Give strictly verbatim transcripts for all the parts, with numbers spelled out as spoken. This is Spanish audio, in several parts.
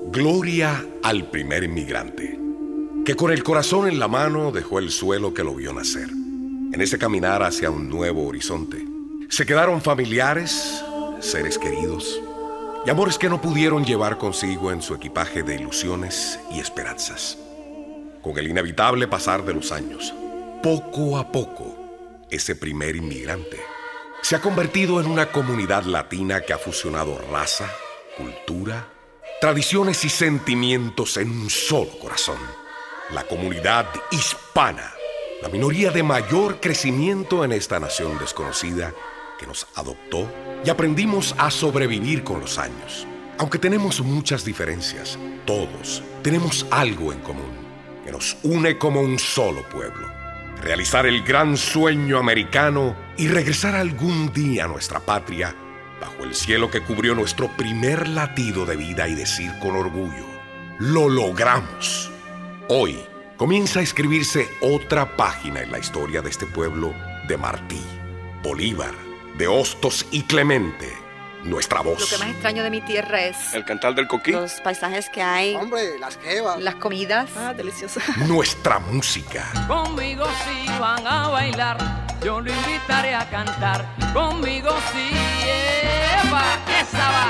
Gloria al primer inmigrante, que con el corazón en la mano dejó el suelo que lo vio nacer. En ese caminar hacia un nuevo horizonte, se quedaron familiares, seres queridos y amores que no pudieron llevar consigo en su equipaje de ilusiones y esperanzas. Con el inevitable pasar de los años, poco a poco, ese primer inmigrante se ha convertido en una comunidad latina que ha fusionado raza, cultura, tradiciones y sentimientos en un solo corazón. La comunidad hispana, la minoría de mayor crecimiento en esta nación desconocida que nos adoptó y aprendimos a sobrevivir con los años. Aunque tenemos muchas diferencias, todos tenemos algo en común que nos une como un solo pueblo. Realizar el gran sueño americano y regresar algún día a nuestra patria bajo el cielo que cubrió nuestro primer latido de vida y decir con orgullo: ¡lo logramos! Hoy comienza a escribirse otra página en la historia de este pueblo de Martí, Bolívar, de Hostos y Clemente, nuestra voz. Lo que más extraño de mi tierra es el cantar del coquí, los paisajes que hay. Hombre, las jevas, las comidas. Ah, deliciosas. Nuestra música. Conmigo si van a bailar, yo lo invitaré a cantar. Conmigo si Eva, esa va.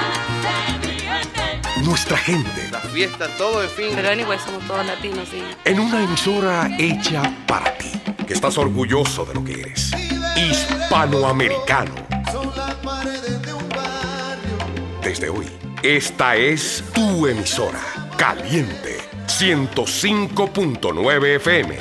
Nuestra gente. La fiesta, todo es fin. Pero anyway, somos todos latinos, sí. En una emisora hecha para ti, que estás orgulloso de lo que eres. Hispanoamericano. Desde hoy, esta es tu emisora. Caliente ciento cinco punto nueve F M.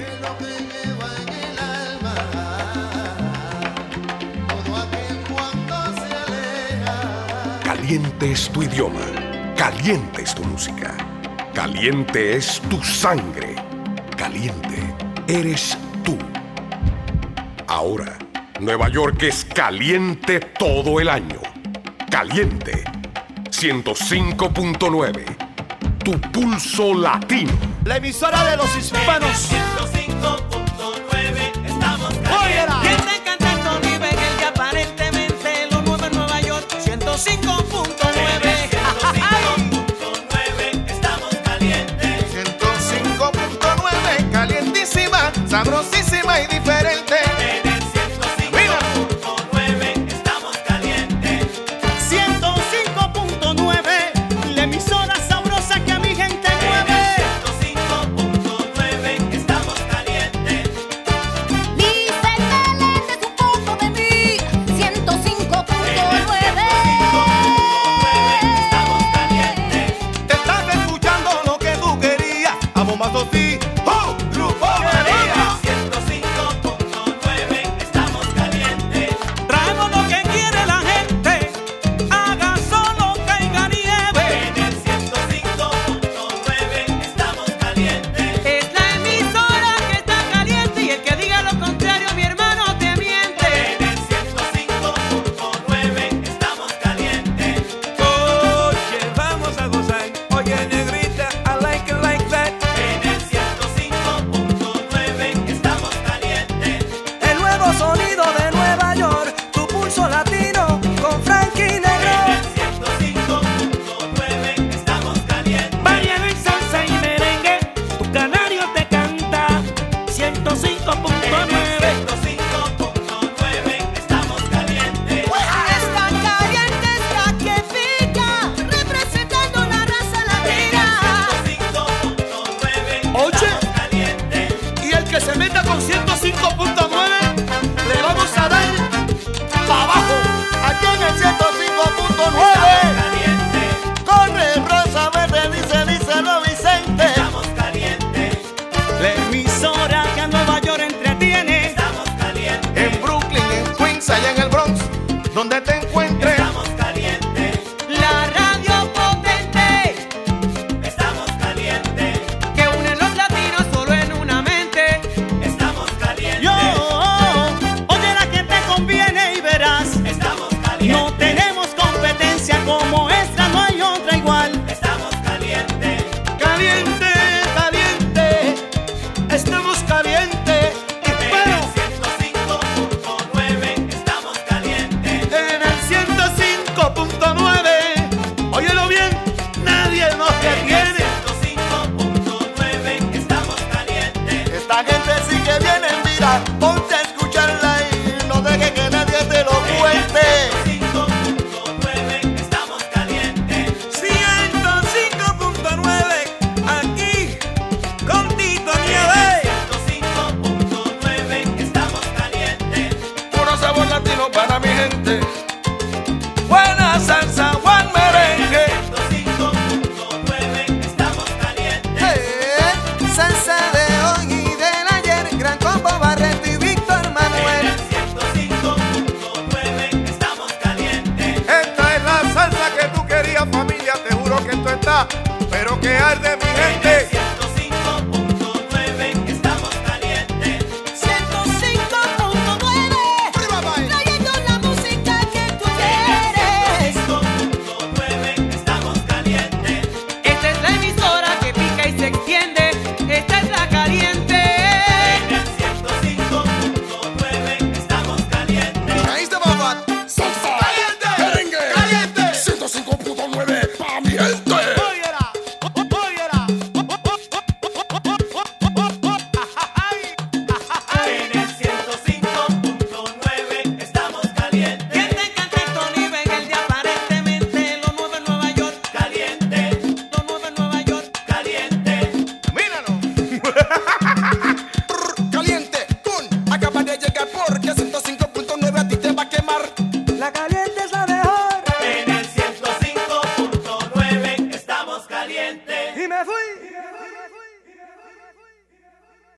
Caliente es tu idioma. Caliente es tu música. Caliente es tu sangre. Caliente eres tú. Ahora, Nueva York es caliente todo el año. Caliente ciento cinco punto nueve. Tu pulso latino. La emisora de los hispanos. ciento cinco punto nueve. Estamos calientes. Viene cantando vive en el que aparentemente lo nuevo en Nueva York. ciento cinco punto nueve. ciento cinco punto nueve. Estamos calientes. ciento cinco punto nueve. Calientísima, sabrosísima y diferente. En el ciento cinco punto nueve. Estamos calientes. ciento cinco punto nueve. La emisora sabrosa que a mi gente mueve. ciento cinco punto nueve. Estamos calientes. Dice Meléndez un poco de mí. ciento cinco punto nueve. Estamos calientes. Te estás escuchando lo que tú querías. A bombazo sí. ¡Oh! ¡Grupo María! ciento cinco punto nueve. Estamos calientes. Traemos lo que quiere la gente. Haga solo caiga nieve. En el ciento cinco punto nueve. Estamos calientes. Es la emisora que está caliente y el que diga lo contrario, mi hermano, te miente. En el ciento cinco punto nueve. Estamos calientes. Oye, vamos a gozar. Oye, negrita, I like it like that. En el ciento cinco punto nueve. Estamos calientes. El nuevo sonido de Nueva York, tu pulso latino con Frankie En Negro. el ciento cinco punto nueve. Estamos calientes. Variado en salsa y merengue, tu canario te canta. ciento cinco punto En el nueve. ciento cinco punto nueve. Estamos calientes. Está caliente, está que pica, representando la raza latina. ciento cinco punto nueve. Oye. Estamos calientes. Y el que se meta con ciento cinco punto nueve, le vamos a dar para abajo. Aquí en el ciento cinco punto nueve. Calientes. Corre, Rosa Verde, dice, dice lo Vicente. Estamos calientes. La emisora que a Nueva York entretiene. Estamos calientes. En Brooklyn, en Queens, allá en el Bronx, donde te encuentres. Estamos calientes. La radio potente Estamos calientes. que une los latinos solo en una mente. Estamos calientes. Yo, oye la que te conviene y verás. Estamos calientes. No tenemos competencia como esta, no hay otra igual. Estamos calientes. Caliente, caliente, estamos calientes. En el ciento cinco punto nueve. Estamos calientes. En el ciento cinco punto nueve, óyelo bien, nadie nos gente. Buena salsa, buen merengue. ciento cinco punto nueve, estamos calientes. Eh, salsa de hoy y del ayer, Gran Combo, Barreto y Víctor Manuel. ciento cinco punto nueve, estamos calientes. Esta es la salsa que tú querías, familia. Te juro que esto está, pero que arde mi gente.